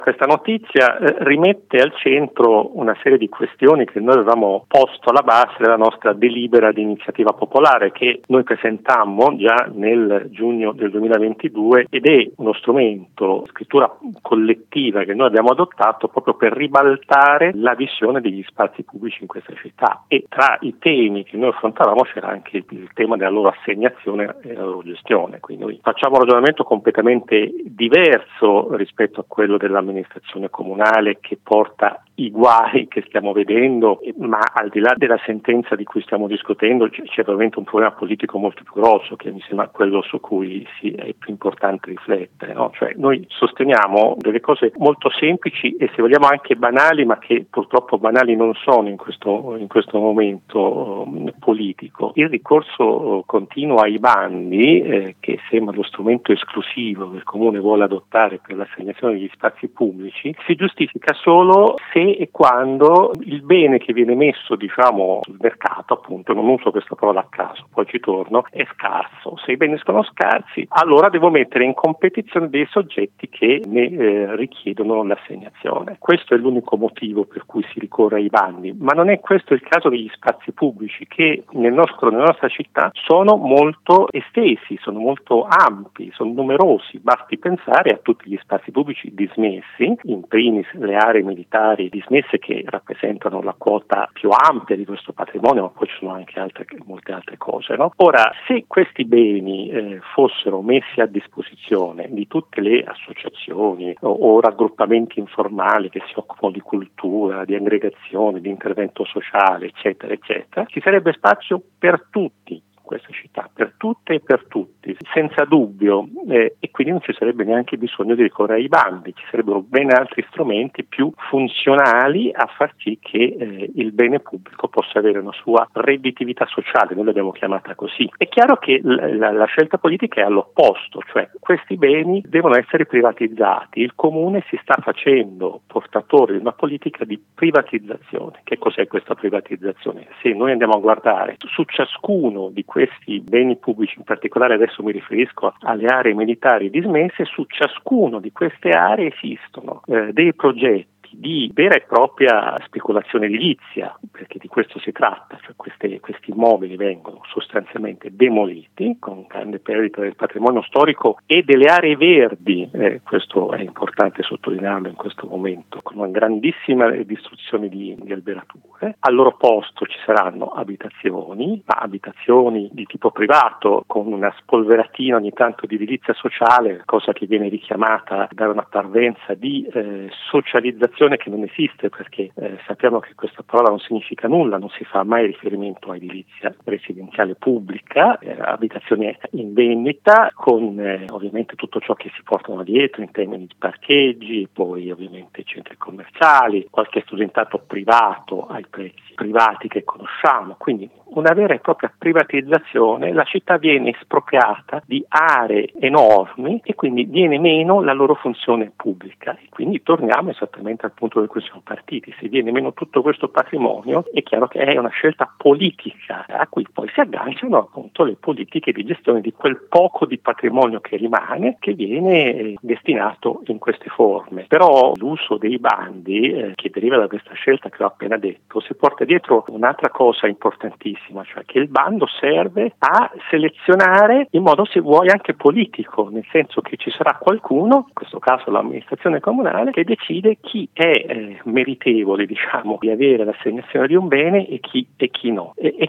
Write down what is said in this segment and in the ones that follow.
Questa notizia rimette al centro una serie di questioni che noi avevamo posto alla base della nostra delibera di iniziativa popolare che noi presentammo già nel giugno del 2022 ed è uno strumento, scrittura collettiva che noi abbiamo adottato proprio per ribaltare la visione degli spazi pubblici in questa città. E tra i temi che noi affrontavamo c'era anche il tema della loro assegnazione e la loro gestione. Quindi noi facciamo un ragionamento completamente diverso rispetto a quello dell'amministrazione comunale che porta i guai che stiamo vedendo, ma al di là della sentenza di cui stiamo discutendo c'è veramente un problema politico molto più grosso che mi sembra quello su cui è più importante riflettere, no? Cioè noi sosteniamo delle cose molto semplici e se vogliamo anche banali, ma che purtroppo banali non sono in questo momento politico. Il ricorso continuo ai bandi, che sembra lo strumento esclusivo che il Comune vuole adottare per l'assegnazione degli spazi pubblici, si giustifica solo se e quando il bene che viene messo sul mercato, appunto, non uso questa parola a caso, poi ci torno, è scarso. Se i beni sono scarsi, allora devo mettere in competizione dei soggetti che ne richiedono l'assegnazione. Questo è l'unico motivo per cui si ricorre ai bandi, ma non è questo il caso degli spazi pubblici che nella nostra città sono molto estesi, sono molto ampi, sono numerosi. Basti pensare a tutti gli spazi pubblici dismessi, in primis le aree militari dismesse che rappresentano la quota più ampia di questo patrimonio, ma poi ci sono anche molte altre cose, no? Ora, se questi beni fossero messi a disposizione di tutte le associazioni o raggruppamenti informali che si occupano di cultura, di aggregazione, di intervento sociale, eccetera, eccetera, ci sarebbe spazio per tutti questa città, per tutte e per tutti, senza dubbio, e quindi non ci sarebbe neanche bisogno di ricorrere ai bandi, ci sarebbero ben altri strumenti più funzionali a far sì che il bene pubblico possa avere una sua redditività sociale, noi l'abbiamo chiamata così. È chiaro che la scelta politica è all'opposto, cioè questi beni devono essere privatizzati, il Comune si sta facendo portatore di una politica di privatizzazione. Che cos'è questa privatizzazione? Se noi andiamo a guardare su ciascuno di questi beni pubblici, in particolare adesso mi riferisco alle aree militari dismesse, su ciascuno di queste aree esistono dei progetti di vera e propria speculazione edilizia, perché di questo si tratta, cioè questi immobili vengono sostanzialmente demoliti con grande perdita del patrimonio storico e delle aree verdi, questo è importante sottolinearlo in questo momento, con una grandissima distruzione di alberature. Al loro posto ci saranno abitazioni, ma abitazioni di tipo privato con una spolveratina ogni tanto di edilizia sociale, cosa che viene richiamata da una parvenza di socializzazione che non esiste, perché sappiamo che questa parola non significa nulla, non si fa mai riferimento a edilizia residenziale pubblica, abitazioni in vendita con ovviamente tutto ciò che si portano dietro in termini di parcheggi, poi ovviamente centri commerciali, qualche studentato privato ai prezzi privati che conosciamo, quindi una vera e propria privatizzazione. La città viene espropriata di aree enormi e quindi viene meno la loro funzione pubblica e quindi torniamo esattamente al punto da cui siamo partiti. Se viene meno tutto questo patrimonio è chiaro che è una scelta politica a cui poi si agganciano appunto le politiche di gestione di quel poco di patrimonio che rimane, che viene destinato in queste forme. Però l'uso dei bandi che deriva da questa scelta che ho appena detto si porta dietro un'altra cosa importantissima, cioè che il bando serve a selezionare in modo, se vuoi, anche politico, nel senso che ci sarà qualcuno, in questo caso l'amministrazione comunale, che decide chi è meritevole, di avere l'assegnazione di un bene e chi no. E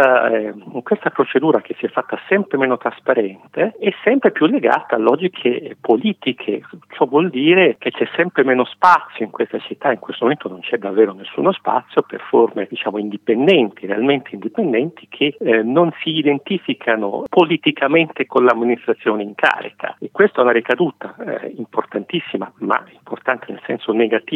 questa procedura che si è fatta sempre meno trasparente è sempre più legata a logiche politiche. Ciò vuol dire che c'è sempre meno spazio in questa città, in questo momento non c'è davvero nessuno spazio per forme indipendenti, realmente indipendenti, che non si identificano politicamente con l'amministrazione in carica, e questa è una ricaduta importantissima, ma importante nel senso negativo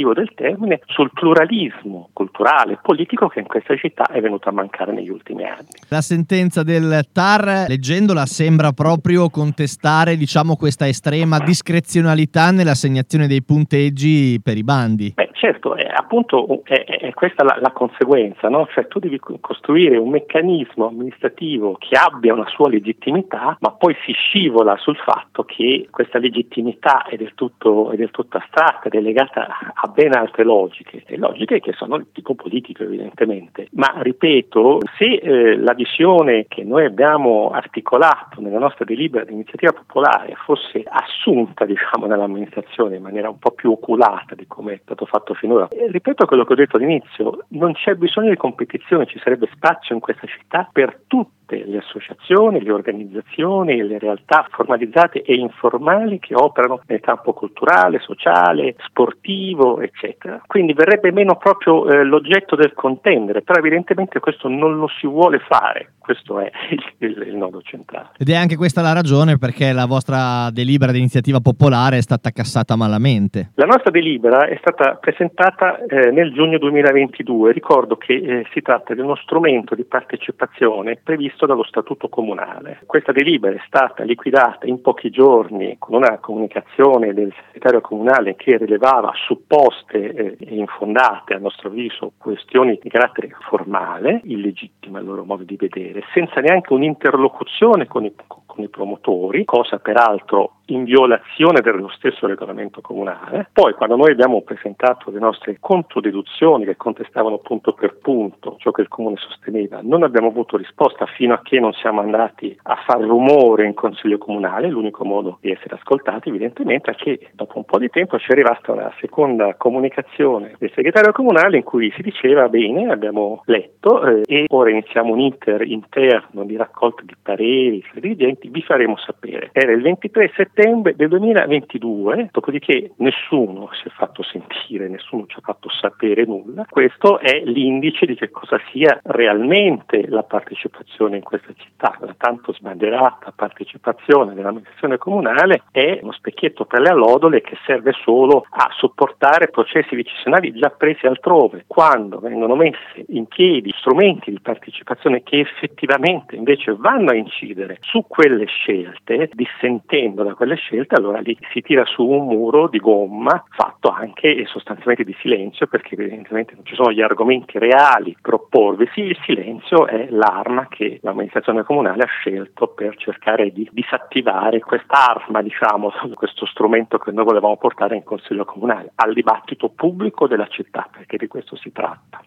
negativo del termine, sul pluralismo culturale e politico che in questa città è venuto a mancare negli ultimi anni. La sentenza del TAR, leggendola, sembra proprio contestare, diciamo, questa estrema discrezionalità nell'assegnazione dei punteggi per i bandi. Certo, appunto è questa la conseguenza, no? Cioè tu devi costruire un meccanismo amministrativo che abbia una sua legittimità, ma poi si scivola sul fatto che questa legittimità è del tutto astratta ed è legata a ben altre logiche, e logiche che sono di tipo politico evidentemente. Ma ripeto, se la visione che noi abbiamo articolato nella nostra delibera di iniziativa popolare fosse assunta, diciamo, nell'amministrazione in maniera un po' più oculata di come è stato fatto finora, ripeto quello che ho detto all'inizio, non c'è bisogno di competizione, ci sarebbe spazio in questa città per tutte le associazioni, le organizzazioni e le realtà formalizzate e informali che operano nel campo culturale, sociale, sportivo, eccetera. Quindi verrebbe meno proprio l'oggetto del contendere, però evidentemente questo non lo si vuole fare, questo è il nodo centrale. Ed è anche questa la ragione perché la vostra delibera di iniziativa popolare è stata cassata malamente. La nostra delibera è stata presentata nel giugno 2022. Ricordo che si tratta di uno strumento di partecipazione previsto dallo Statuto Comunale. Questa delibera è stata liquidata in pochi giorni con una comunicazione del segretario comunale che rilevava supposte e infondate, a nostro avviso, questioni di carattere formale, illegittime al loro modo di vedere, senza neanche un'interlocuzione con i promotori, cosa peraltro in violazione dello stesso regolamento comunale. Poi, quando noi abbiamo presentato le nostre controdeduzioni che contestavano punto per punto ciò che il Comune sosteneva, non abbiamo avuto risposta fino a che non siamo andati a far rumore in Consiglio Comunale. L'unico modo di essere ascoltati evidentemente è che dopo un po' di tempo ci è arrivata una seconda comunicazione del segretario comunale in cui si diceva: bene, abbiamo letto e ora iniziamo un iter interno di raccolta di pareri fra i dirigenti, vi faremo sapere. Era il 23 settembre del 2022, dopodiché nessuno si è fatto sentire, nessuno ci ha fatto sapere nulla. Questo è l'indice di che cosa sia realmente la partecipazione in questa città. La tanto sbandierata partecipazione dell'amministrazione comunale è uno specchietto per le allodole che serve solo a sopportare processi decisionali già presi altrove. Quando vengono messe in piedi strumenti di partecipazione che effettivamente invece vanno a incidere su quelle scelte, dissentendo da quelle scelte, allora lì si tira su un muro di gomma fatto anche sostanzialmente di silenzio, perché evidentemente non ci sono gli argomenti reali per opporvisi. Il silenzio è l'arma che l'amministrazione comunale ha scelto per cercare di disattivare quest'arma, diciamo, questo strumento che noi volevamo portare in Consiglio Comunale, al dibattito pubblico della città, perché di questo si tratta.